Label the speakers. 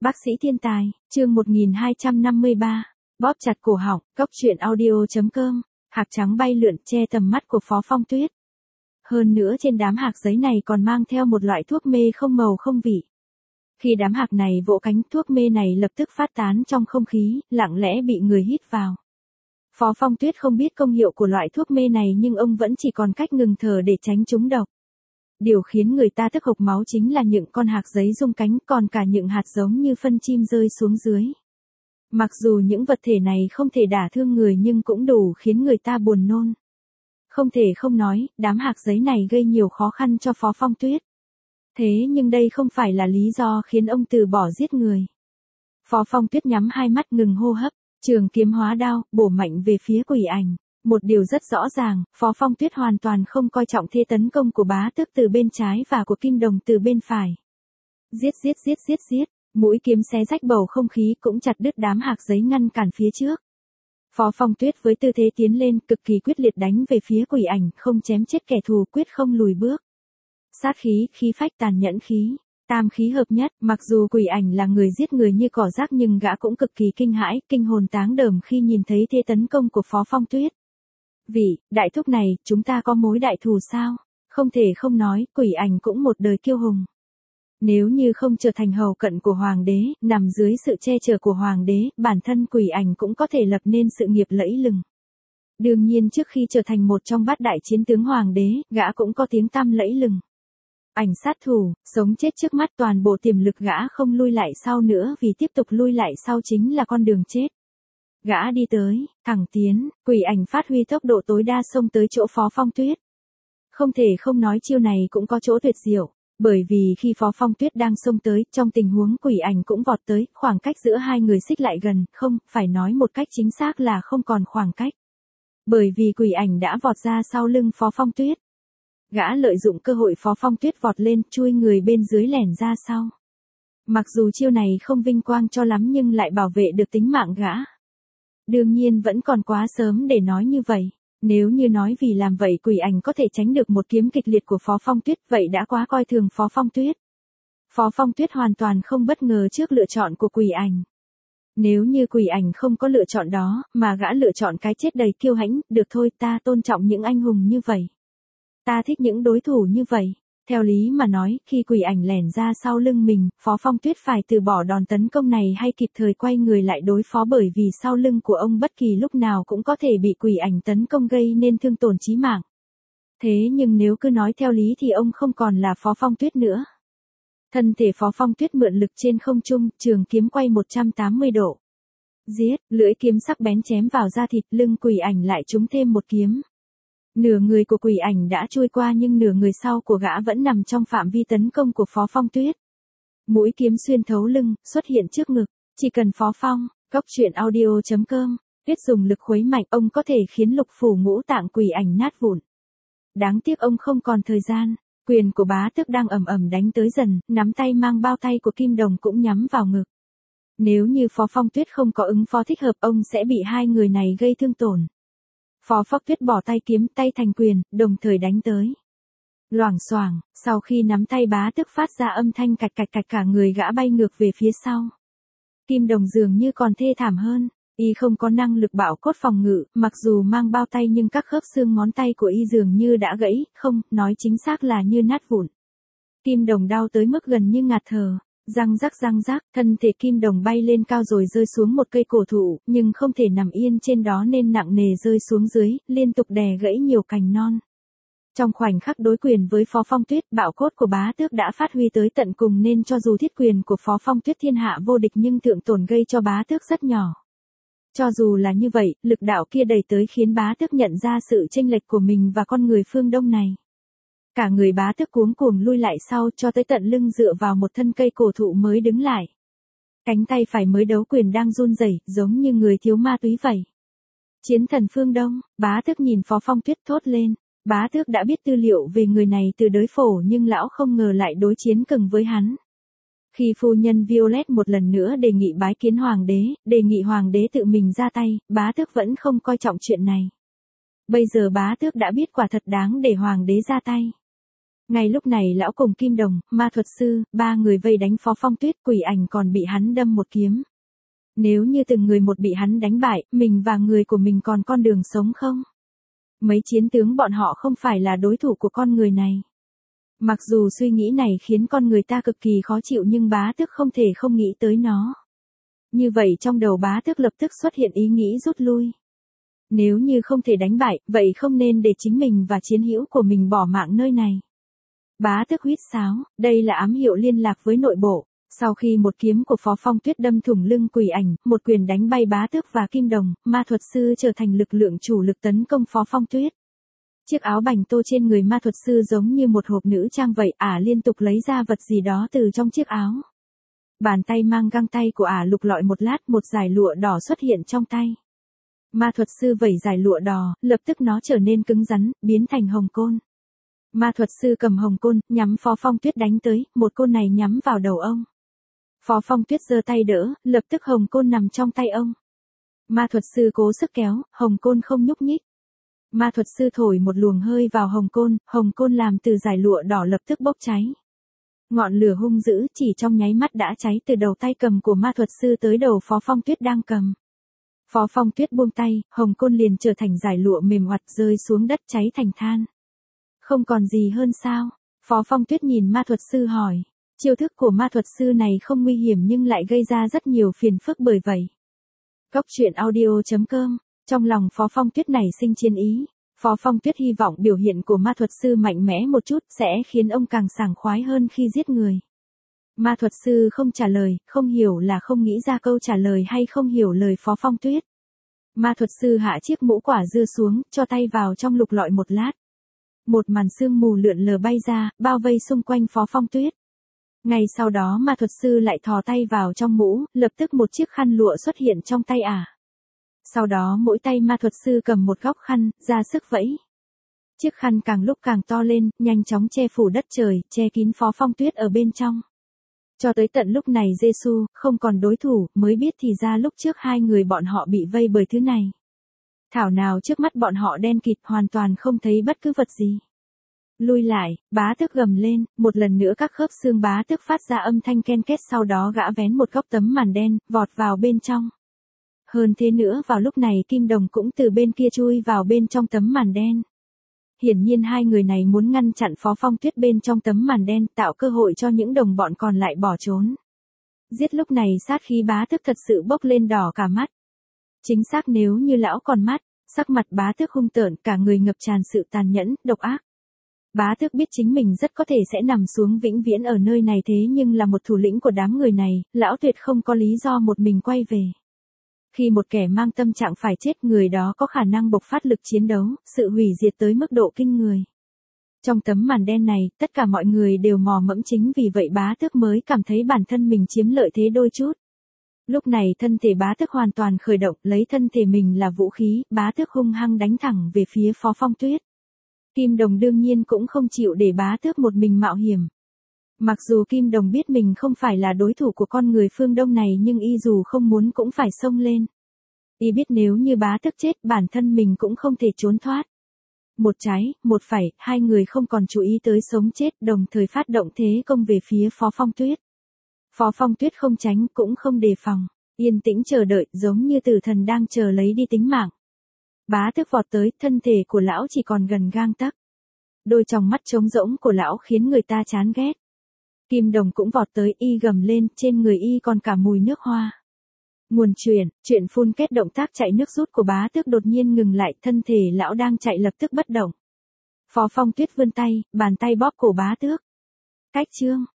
Speaker 1: Bác sĩ thiên tài, chương 1253, bóp chặt cổ họng, cốc truyện audio.com, hạc trắng bay lượn che tầm mắt của Phó Phong Tuyết. Hơn nữa trên đám hạc giấy này còn mang theo một loại thuốc mê không màu không vị. Khi đám hạc này vỗ cánh, thuốc mê này lập tức phát tán trong không khí, lặng lẽ bị người hít vào. Phó Phong Tuyết không biết công hiệu của loại thuốc mê này nhưng ông vẫn chỉ còn cách ngừng thở để tránh trúng độc. Điều khiến người ta tức hộc máu chính là những con hạc giấy rung cánh, còn cả những hạt giống như phân chim rơi xuống dưới. Mặc dù những vật thể này không thể đả thương người nhưng cũng đủ khiến người ta buồn nôn. Không thể không nói, đám hạc giấy này gây nhiều khó khăn cho Phó Phong Tuyết. Thế nhưng đây không phải là lý do khiến ông từ bỏ giết người. Phó Phong Tuyết nhắm hai mắt ngừng hô hấp, trường kiếm hóa đao, bổ mạnh về phía quỷ ảnh. Một điều rất rõ ràng, Phó Phong Tuyết hoàn toàn không coi trọng thế tấn công của Bá Tước từ bên trái và của Kim Đồng từ bên phải. Giết, mũi kiếm xé rách bầu không khí cũng chặt đứt đám hạc giấy ngăn cản phía trước. Phó Phong Tuyết với tư thế tiến lên cực kỳ quyết liệt đánh về phía quỷ ảnh, không chém chết kẻ thù quyết không lùi bước. Sát khí, khí phách tàn nhẫn khí, tam khí hợp nhất, mặc dù quỷ ảnh là người giết người như cỏ rác nhưng gã cũng cực kỳ kinh hãi, kinh hồn táng đờm khi nhìn thấy thế tấn công của Phó Phong Tuyết. Đại thúc này, chúng ta có mối đại thù sao? Không thể không nói, quỷ ảnh cũng một đời kiêu hùng. Nếu như không trở thành hầu cận của hoàng đế, nằm dưới sự che chở của hoàng đế, bản thân quỷ ảnh cũng có thể lập nên sự nghiệp lẫy lừng. Đương nhiên trước khi trở thành một trong bát đại chiến tướng hoàng đế, gã cũng có tiếng tăm lẫy lừng. Ảnh sát thủ, sống chết trước mắt, toàn bộ tiềm lực gã không lui lại sau nữa vì tiếp tục lui lại sau chính là con đường chết. Gã đi tới, thẳng tiến, quỷ ảnh phát huy tốc độ tối đa xông tới chỗ Phó Phong Tuyết. Không thể không nói chiêu này cũng có chỗ tuyệt diệu, bởi vì khi Phó Phong Tuyết đang xông tới, trong tình huống quỷ ảnh cũng vọt tới, khoảng cách giữa hai người xích lại gần, không, phải nói một cách chính xác là không còn khoảng cách. Bởi vì quỷ ảnh đã vọt ra sau lưng Phó Phong Tuyết. Gã lợi dụng cơ hội Phó Phong Tuyết vọt lên, chui người bên dưới lẻn ra sau. Mặc dù chiêu này không vinh quang cho lắm nhưng lại bảo vệ được tính mạng gã. Đương nhiên vẫn còn quá sớm để nói như vậy. Nếu như nói vì làm vậy quỷ ảnh có thể tránh được một kiếm kịch liệt của Phó Phong Tuyết, vậy đã quá coi thường Phó Phong Tuyết. Phó Phong Tuyết hoàn toàn không bất ngờ trước lựa chọn của quỷ ảnh. Nếu như quỷ ảnh không có lựa chọn đó, mà gã lựa chọn cái chết đầy kiêu hãnh, được thôi, ta tôn trọng những anh hùng như vậy. Ta thích những đối thủ như vậy. Theo lý mà nói, khi quỷ ảnh lẻn ra sau lưng mình, Phó Phong Tuyết phải từ bỏ đòn tấn công này hay kịp thời quay người lại đối phó, bởi vì sau lưng của ông bất kỳ lúc nào cũng có thể bị quỷ ảnh tấn công gây nên thương tổn chí mạng. Thế nhưng nếu cứ nói theo lý thì ông không còn là Phó Phong Tuyết nữa. Thân thể Phó Phong Tuyết mượn lực trên không trung, trường kiếm quay 180 độ. Giết, lưỡi kiếm sắc bén chém vào da thịt, lưng quỷ ảnh lại trúng thêm một kiếm. Nửa người của quỷ ảnh đã trôi qua nhưng nửa người sau của gã vẫn nằm trong phạm vi tấn công của Phó Phong Tuyết. Mũi kiếm xuyên thấu lưng, xuất hiện trước ngực, chỉ cần Phó Phong, cốc truyện audio.com, Tuyết dùng lực khuấy mạnh, ông có thể khiến lục phủ ngũ tạng quỷ ảnh nát vụn. Đáng tiếc ông không còn thời gian, quyền của Bá Tước đang ầm ầm đánh tới dần, nắm tay mang bao tay của Kim Đồng cũng nhắm vào ngực. Nếu như Phó Phong Tuyết không có ứng phó thích hợp, ông sẽ bị hai người này gây thương tổn. Phó Phong Tuyết bỏ tay kiếm, tay thành quyền, đồng thời đánh tới. Loảng xoảng, sau khi nắm tay Bá Tước phát ra âm thanh cạch cạch cạch, cả người gã bay ngược về phía sau. Kim Đồng dường như còn thê thảm hơn, y không có năng lực bạo cốt phòng ngự, mặc dù mang bao tay nhưng các khớp xương ngón tay của y dường như đã gãy, không, nói chính xác là như nát vụn. Kim Đồng đau tới mức gần như ngạt thở. Răng rắc, thân thể Kim Đồng bay lên cao rồi rơi xuống một cây cổ thụ, nhưng không thể nằm yên trên đó nên nặng nề rơi xuống dưới, liên tục đè gãy nhiều cành non. Trong khoảnh khắc đối quyền với Phó Phong Tuyết, bạo cốt của Bá Tước đã phát huy tới tận cùng nên cho dù thiết quyền của Phó Phong Tuyết thiên hạ vô địch nhưng thượng tổn gây cho Bá Tước rất nhỏ. Cho dù là như vậy, lực đạo kia đẩy tới khiến Bá Tước nhận ra sự chênh lệch của mình và con người phương Đông này. Cả người Bá Tước cuống cuồng lui lại sau cho tới tận lưng dựa vào một thân cây cổ thụ mới đứng lại. Cánh tay phải mới đấu quyền đang run rẩy, giống như người thiếu ma túy vậy. Chiến thần phương Đông, Bá Tước nhìn Phó Phong Tuyết thốt lên. Bá Tước đã biết tư liệu về người này từ đới phổ nhưng lão không ngờ lại đối chiến cứng với hắn. Khi phu nhân Violet một lần nữa đề nghị bái kiến hoàng đế, đề nghị hoàng đế tự mình ra tay, Bá Tước vẫn không coi trọng chuyện này. Bây giờ Bá Tước đã biết quả thật đáng để hoàng đế ra tay. Ngay lúc này lão cùng Kim Đồng, ma thuật sư, ba người vây đánh Phó Phong Tuyết, quỷ ảnh còn bị hắn đâm một kiếm. Nếu như từng người một bị hắn đánh bại, mình và người của mình còn con đường sống không? Mấy chiến tướng bọn họ không phải là đối thủ của con người này. Mặc dù suy nghĩ này khiến con người ta cực kỳ khó chịu nhưng bá tước không thể không nghĩ tới nó. Như vậy trong đầu bá tước lập tức xuất hiện ý nghĩ rút lui. Nếu như không thể đánh bại, vậy không nên để chính mình và chiến hữu của mình bỏ mạng nơi này. Bá tước huýt sáo, đây là ám hiệu liên lạc với nội bộ. Sau khi một kiếm của Phó Phong Tuyết đâm thủng lưng quỷ ảnh, một quyền đánh bay bá tước và Kim Đồng, ma thuật sư trở thành lực lượng chủ lực tấn công Phó Phong Tuyết. Chiếc áo bành tô trên người ma thuật sư giống như một hộp nữ trang vậy, liên tục lấy ra vật gì đó từ trong chiếc áo. Bàn tay mang găng tay của lục lọi một lát, một dải lụa đỏ xuất hiện trong tay. Ma thuật sư vẩy dải lụa đỏ, lập tức nó trở nên cứng rắn, biến thành hồng côn. Ma thuật sư cầm hồng côn, nhắm Phó Phong Tuyết đánh tới, một côn này nhắm vào đầu ông. Phó Phong Tuyết giơ tay đỡ, lập tức hồng côn nằm trong tay ông. Ma thuật sư cố sức kéo, hồng côn không nhúc nhích. Ma thuật sư thổi một luồng hơi vào hồng côn làm từ dải lụa đỏ lập tức bốc cháy. Ngọn lửa hung dữ chỉ trong nháy mắt đã cháy từ đầu tay cầm của ma thuật sư tới đầu Phó Phong Tuyết đang cầm. Phó Phong Tuyết buông tay, hồng côn liền trở thành dải lụa mềm oặt rơi xuống đất cháy thành than. Không còn gì hơn sao? Phó Phong Tuyết nhìn ma thuật sư hỏi. Chiêu thức của ma thuật sư này không nguy hiểm nhưng lại gây ra rất nhiều phiền phức bởi vậy. Góc truyện audio.com. Trong lòng Phó Phong Tuyết nảy sinh chiến ý. Phó Phong Tuyết hy vọng biểu hiện của ma thuật sư mạnh mẽ một chút sẽ khiến ông càng sảng khoái hơn khi giết người. Ma thuật sư không trả lời, không hiểu là không nghĩ ra câu trả lời hay không hiểu lời Phó Phong Tuyết. Ma thuật sư hạ chiếc mũ quả dưa xuống, cho tay vào trong lục lọi một lát. Một màn sương mù lượn lờ bay ra, bao vây xung quanh Phó Phong Tuyết. Ngay sau đó ma thuật sư lại thò tay vào trong mũ, lập tức một chiếc khăn lụa xuất hiện trong tay Sau đó mỗi tay ma thuật sư cầm một góc khăn, ra sức vẫy. Chiếc khăn càng lúc càng to lên, nhanh chóng che phủ đất trời, che kín Phó Phong Tuyết ở bên trong. Cho tới tận lúc này Giêsu không còn đối thủ, mới biết thì ra lúc trước hai người bọn họ bị vây bởi thứ này. Thảo nào trước mắt bọn họ đen kịt hoàn toàn không thấy bất cứ vật gì. Lui lại, bá tước gầm lên, một lần nữa các khớp xương bá tước phát ra âm thanh ken két, sau đó gã vén một góc tấm màn đen, vọt vào bên trong. Hơn thế nữa vào lúc này Kim Đồng cũng từ bên kia chui vào bên trong tấm màn đen. Hiển nhiên hai người này muốn ngăn chặn Phó Phong Tuyết bên trong tấm màn đen, tạo cơ hội cho những đồng bọn còn lại bỏ trốn. Giết lúc này sát khí bá tước thật sự bốc lên đỏ cả mắt. Chính xác nếu như lão còn mắt, sắc mặt bá tước hung tợn, cả người ngập tràn sự tàn nhẫn, độc ác. Bá tước biết chính mình rất có thể sẽ nằm xuống vĩnh viễn ở nơi này, thế nhưng là một thủ lĩnh của đám người này, lão tuyệt không có lý do một mình quay về. Khi một kẻ mang tâm trạng phải chết, người đó có khả năng bộc phát lực chiến đấu, sự hủy diệt tới mức độ kinh người. Trong tấm màn đen này, tất cả mọi người đều mò mẫm, chính vì vậy bá tước mới cảm thấy bản thân mình chiếm lợi thế đôi chút. Lúc này thân thể bá tước hoàn toàn khởi động, lấy thân thể mình là vũ khí, bá tước hung hăng đánh thẳng về phía Phó Phong Tuyết. Kim Đồng đương nhiên cũng không chịu để bá tước một mình mạo hiểm. Mặc dù Kim Đồng biết mình không phải là đối thủ của con người phương Đông này nhưng y dù không muốn cũng phải xông lên. Y biết nếu như bá tước chết, bản thân mình cũng không thể trốn thoát. Một trái, một phải, hai người không còn chú ý tới sống chết, đồng thời phát động thế công về phía Phó Phong Tuyết. Phó Phong Tuyết không tránh cũng không đề phòng, yên tĩnh chờ đợi, giống như tử thần đang chờ lấy đi tính mạng. Bá tước vọt tới, thân thể của lão chỉ còn gần gang tấc. Đôi tròng mắt trống rỗng của lão khiến người ta chán ghét. Kim Đồng cũng vọt tới, y gầm lên, trên người y còn cả mùi nước hoa. Nguồn chuyện phun kết, động tác chạy nước rút của bá tước đột nhiên ngừng lại, thân thể lão đang chạy lập tức bất động. Phó Phong Tuyết vươn tay, bàn tay bóp cổ bá tước. Cách chương